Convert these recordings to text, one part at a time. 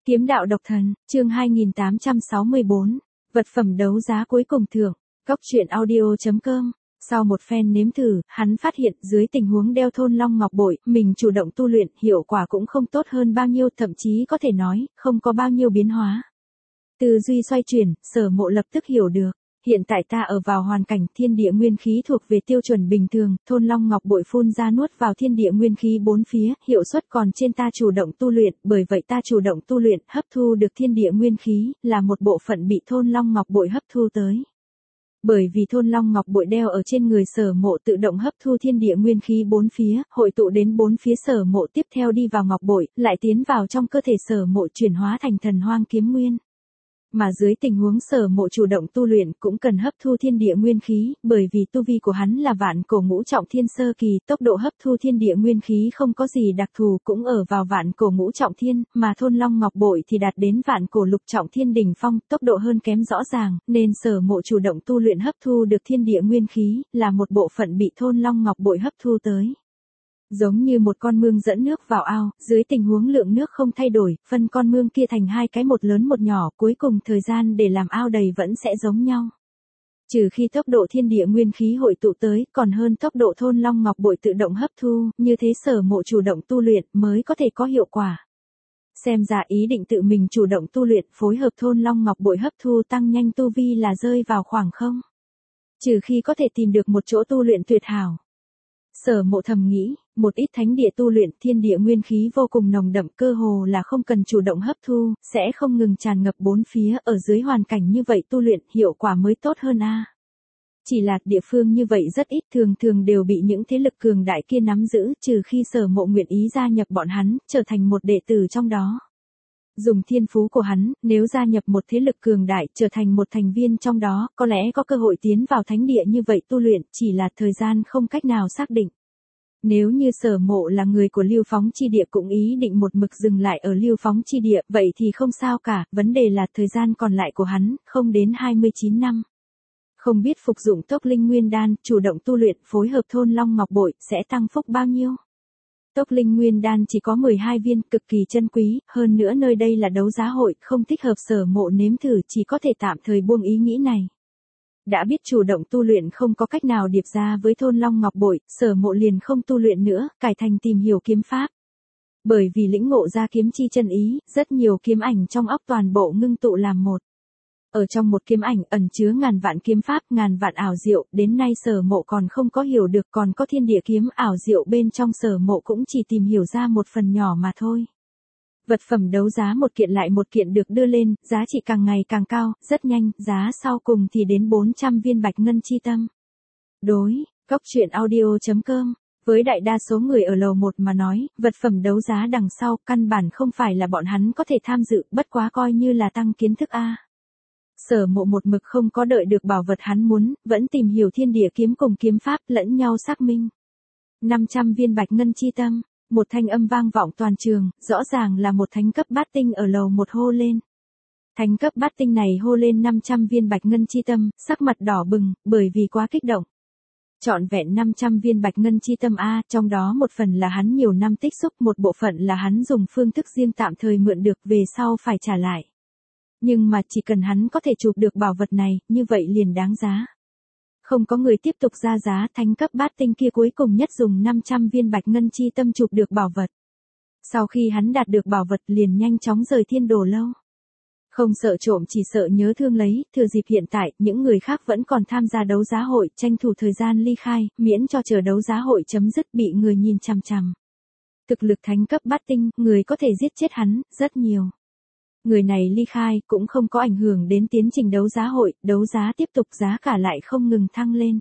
Kiếm đạo độc thần, chương 2864, vật phẩm đấu giá cuối cùng thưởng, góc truyện audio.com. Sau một phen nếm thử, hắn phát hiện dưới tình huống đeo thôn long ngọc bội, mình chủ động tu luyện, hiệu quả cũng không tốt hơn bao nhiêu, thậm chí có thể nói, không có bao nhiêu biến hóa. Tư duy xoay chuyển, Sở Mộ lập tức hiểu được. Hiện tại ta ở vào hoàn cảnh thiên địa nguyên khí thuộc về tiêu chuẩn bình thường, thôn long ngọc bội phun ra nuốt vào thiên địa nguyên khí bốn phía, hiệu suất còn trên ta chủ động tu luyện, bởi vậy ta chủ động tu luyện, hấp thu được thiên địa nguyên khí, là một bộ phận bị thôn long ngọc bội hấp thu tới. Bởi vì thôn long ngọc bội đeo ở trên người Sở Mộ tự động hấp thu thiên địa nguyên khí bốn phía, hội tụ đến bốn phía Sở Mộ tiếp theo đi vào ngọc bội, lại tiến vào trong cơ thể Sở Mộ chuyển hóa thành thần hoang kiếm nguyên. Mà dưới tình huống Sở Mộ chủ động tu luyện cũng cần hấp thu thiên địa nguyên khí, bởi vì tu vi của hắn là vạn cổ ngũ trọng thiên sơ kỳ, tốc độ hấp thu thiên địa nguyên khí không có gì đặc thù, cũng ở vào vạn cổ ngũ trọng thiên, mà thôn long ngọc bội thì đạt đến vạn cổ lục trọng thiên đỉnh phong, tốc độ hơn kém rõ ràng, nên Sở Mộ chủ động tu luyện hấp thu được thiên địa nguyên khí, là một bộ phận bị thôn long ngọc bội hấp thu tới. Giống như một con mương dẫn nước vào ao, dưới tình huống lượng nước không thay đổi, phân con mương kia thành hai cái, một lớn một nhỏ, cuối cùng thời gian để làm ao đầy vẫn sẽ giống nhau. Trừ khi tốc độ thiên địa nguyên khí hội tụ tới, còn hơn tốc độ thôn long ngọc bội tự động hấp thu, như thế Sở Mộ chủ động tu luyện mới có thể có hiệu quả. Xem ra ý định tự mình chủ động tu luyện phối hợp thôn long ngọc bội hấp thu tăng nhanh tu vi là rơi vào khoảng không. Trừ khi có thể tìm được một chỗ tu luyện tuyệt hảo. Sở Mộ thầm nghĩ, một ít thánh địa tu luyện thiên địa nguyên khí vô cùng nồng đậm, cơ hồ là không cần chủ động hấp thu, sẽ không ngừng tràn ngập bốn phía, ở dưới hoàn cảnh như vậy tu luyện hiệu quả mới tốt hơn a. Chỉ là địa phương như vậy rất ít, thường thường đều bị những thế lực cường đại kia nắm giữ, trừ khi Sở Mộ nguyện ý gia nhập bọn hắn, trở thành một đệ tử trong đó. Dùng thiên phú của hắn, nếu gia nhập một thế lực cường đại, trở thành một thành viên trong đó, có lẽ có cơ hội tiến vào thánh địa như vậy tu luyện, chỉ là thời gian không cách nào xác định. Nếu như Sở Mộ là người của Lưu Phóng chi địa cũng ý định một mực dừng lại ở Lưu Phóng chi địa, vậy thì không sao cả, vấn đề là thời gian còn lại của hắn, không đến 29 năm. Không biết phục dụng Tốc Linh Nguyên Đan, chủ động tu luyện phối hợp thôn long ngọc bội, sẽ tăng phúc bao nhiêu? Tốc Linh Nguyên Đan chỉ có 12 viên, cực kỳ chân quý, hơn nữa nơi đây là đấu giá hội, không thích hợp Sở Mộ nếm thử, chỉ có thể tạm thời buông ý nghĩ này. Đã biết chủ động tu luyện không có cách nào điệp ra với thôn long ngọc bội, Sở Mộ liền không tu luyện nữa, cải thành tìm hiểu kiếm pháp. Bởi vì lĩnh ngộ ra kiếm chi chân ý, rất nhiều kiếm ảnh trong óc toàn bộ ngưng tụ làm một. Ở trong một kiếm ảnh ẩn chứa ngàn vạn kiếm pháp, ngàn vạn ảo diệu, đến nay Sở Mộ còn không có hiểu được, còn có thiên địa kiếm ảo diệu bên trong Sở Mộ cũng chỉ tìm hiểu ra một phần nhỏ mà thôi. Vật phẩm đấu giá một kiện lại một kiện được đưa lên, giá trị càng ngày càng cao, rất nhanh, giá sau cùng thì đến 400 viên bạch ngân chi tâm. Đối, góc truyện audio.com. Với đại đa số người ở lầu 1 mà nói, vật phẩm đấu giá đằng sau, căn bản không phải là bọn hắn có thể tham dự, bất quá coi như là tăng kiến thức a. Sở Mộ một mực không có đợi được bảo vật hắn muốn, vẫn tìm hiểu thiên địa kiếm cùng kiếm pháp, lẫn nhau xác minh. 500 viên bạch ngân chi tâm. Một thanh âm vang vọng toàn trường, rõ ràng là một thánh cấp bát tinh ở lầu 1 hô lên. Thánh cấp bát tinh này hô lên 500 viên bạch ngân chi tâm, sắc mặt đỏ bừng, bởi vì quá kích động. Trọn vẹn 500 viên bạch ngân chi tâm a, trong đó một phần là hắn nhiều năm tích xúc, một bộ phận là hắn dùng phương thức riêng tạm thời mượn được, về sau phải trả lại. Nhưng mà chỉ cần hắn có thể chụp được bảo vật này, như vậy liền đáng giá. Không có người tiếp tục ra giá, thánh cấp bát tinh kia cuối cùng nhất dùng 500 viên bạch ngân chi tâm chụp được bảo vật. Sau khi hắn đạt được bảo vật liền nhanh chóng rời thiên đồ lâu. Không sợ trộm chỉ sợ nhớ thương lấy, thừa dịp hiện tại, những người khác vẫn còn tham gia đấu giá hội, tranh thủ thời gian ly khai, miễn cho chờ đấu giá hội chấm dứt bị người nhìn chằm chằm. Thực lực thánh cấp bát tinh, người có thể giết chết hắn, rất nhiều. Người này ly khai cũng không có ảnh hưởng đến tiến trình đấu giá hội, đấu giá tiếp tục giá cả lại không ngừng thăng lên.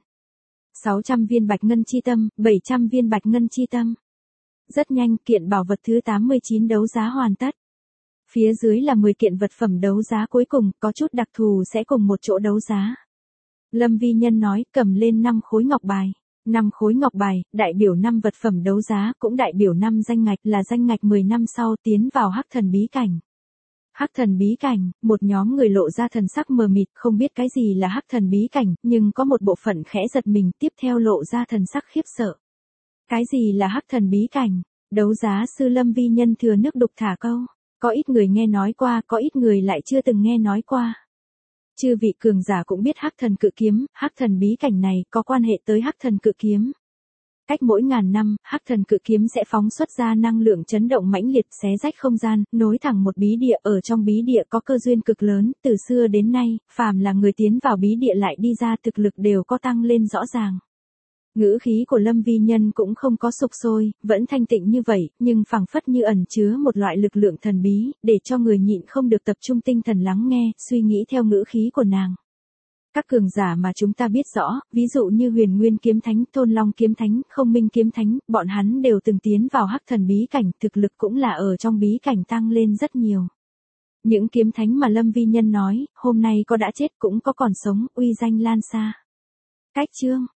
600 viên bạch ngân chi tâm, 700 viên bạch ngân chi tâm. Rất nhanh, kiện bảo vật thứ 89 đấu giá hoàn tất. Phía dưới là 10 kiện vật phẩm đấu giá cuối cùng, có chút đặc thù sẽ cùng một chỗ đấu giá. Lâm Vi Nhân nói, cầm lên 5 khối ngọc bài. 5 khối ngọc bài, đại biểu 5 vật phẩm đấu giá, cũng đại biểu 5 danh ngạch, là danh ngạch 10 năm sau tiến vào hắc thần bí cảnh. Hắc thần bí cảnh, một nhóm người lộ ra thần sắc mờ mịt, không biết cái gì là hắc thần bí cảnh, nhưng có một bộ phận khẽ giật mình, tiếp theo lộ ra thần sắc khiếp sợ. Cái gì là hắc thần bí cảnh? Đấu giá sư Lâm Vi Nhân thừa nước đục thả câu. Có ít người nghe nói qua, có ít người lại chưa từng nghe nói qua. Chư vị cường giả cũng biết hắc thần cự kiếm, hắc thần bí cảnh này có quan hệ tới hắc thần cự kiếm. Cách mỗi ngàn năm, hắc thần cự kiếm sẽ phóng xuất ra năng lượng chấn động mãnh liệt xé rách không gian, nối thẳng một bí địa. Ở trong bí địa có cơ duyên cực lớn, từ xưa đến nay, phàm là người tiến vào bí địa lại đi ra thực lực đều có tăng lên rõ ràng. Ngữ khí của Lâm Vi Nhân cũng không có sục sôi, vẫn thanh tịnh như vậy, nhưng phảng phất như ẩn chứa một loại lực lượng thần bí, để cho người nhịn không được tập trung tinh thần lắng nghe, suy nghĩ theo ngữ khí của nàng. Các cường giả mà chúng ta biết rõ, ví dụ như Huyền Nguyên Kiếm Thánh, Thôn Long Kiếm Thánh, Không Minh Kiếm Thánh, bọn hắn đều từng tiến vào hắc thần bí cảnh, thực lực cũng là ở trong bí cảnh tăng lên rất nhiều. Những kiếm thánh mà Lâm Vi Nhân nói, hôm nay có đã chết cũng có còn sống, uy danh lan xa. Cách chương